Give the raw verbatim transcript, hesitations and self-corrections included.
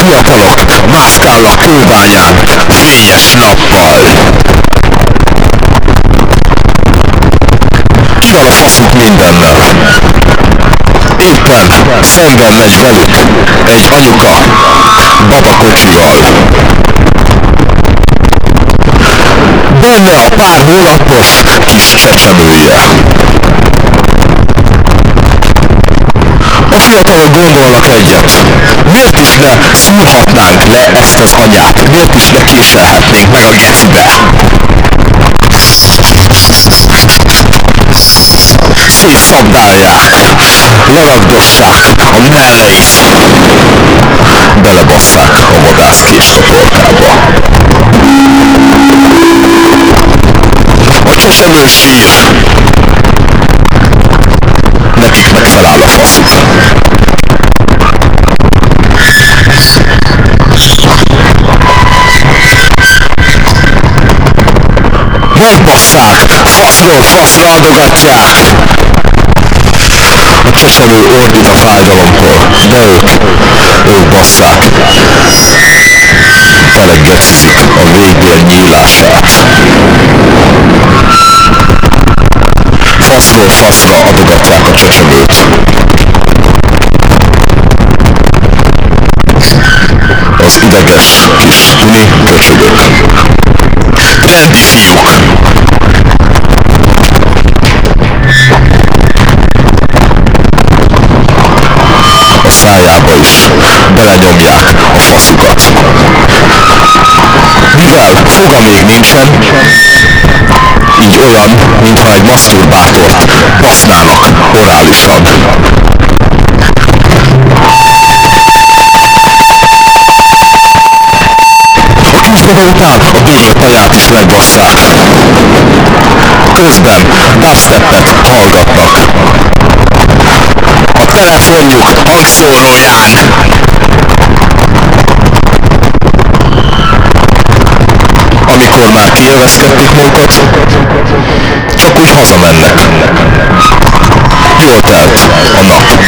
Fiatalok mászkálnak kőbányán fényes nappal. Ki van a faszuk mindennel? Éppen szemben megy velük egy anyuka babakocsival. Benne a pár hónapos kis csecsemője. A fiatalok gondolnak egyet. Miért is ne szúrhatnánk le ezt az anyát? Miért is ne késelhetnénk meg a gecibe? Szétszabdálják, leragdossák a melleit, belebasszák a vadászkés a torkába. A csecsemő sír. Nekik megfeláll a faszuk. Megbasszák, faszról faszra adogatják. A csecsemő ordít a fájdalomtól, de ők, ők basszák. Telegecizik a végbél nyílását. Faszról faszra adogatják a csecsemőt. Az ideges kis tuni köcsögök. Trendi fiúk. A szájába is belenyomják a faszukat. Mivel foga még nincsen, így olyan, mintha egy maszturbátort basznának orálisan. A kisbaba után a döglött anyát is megbasszák. Közben dubstepet hallgatnak. A telefonjuk hangszóróján. Amikor már kiélvezkedték magukat, csak úgy hazamennek. Jól telt a nap.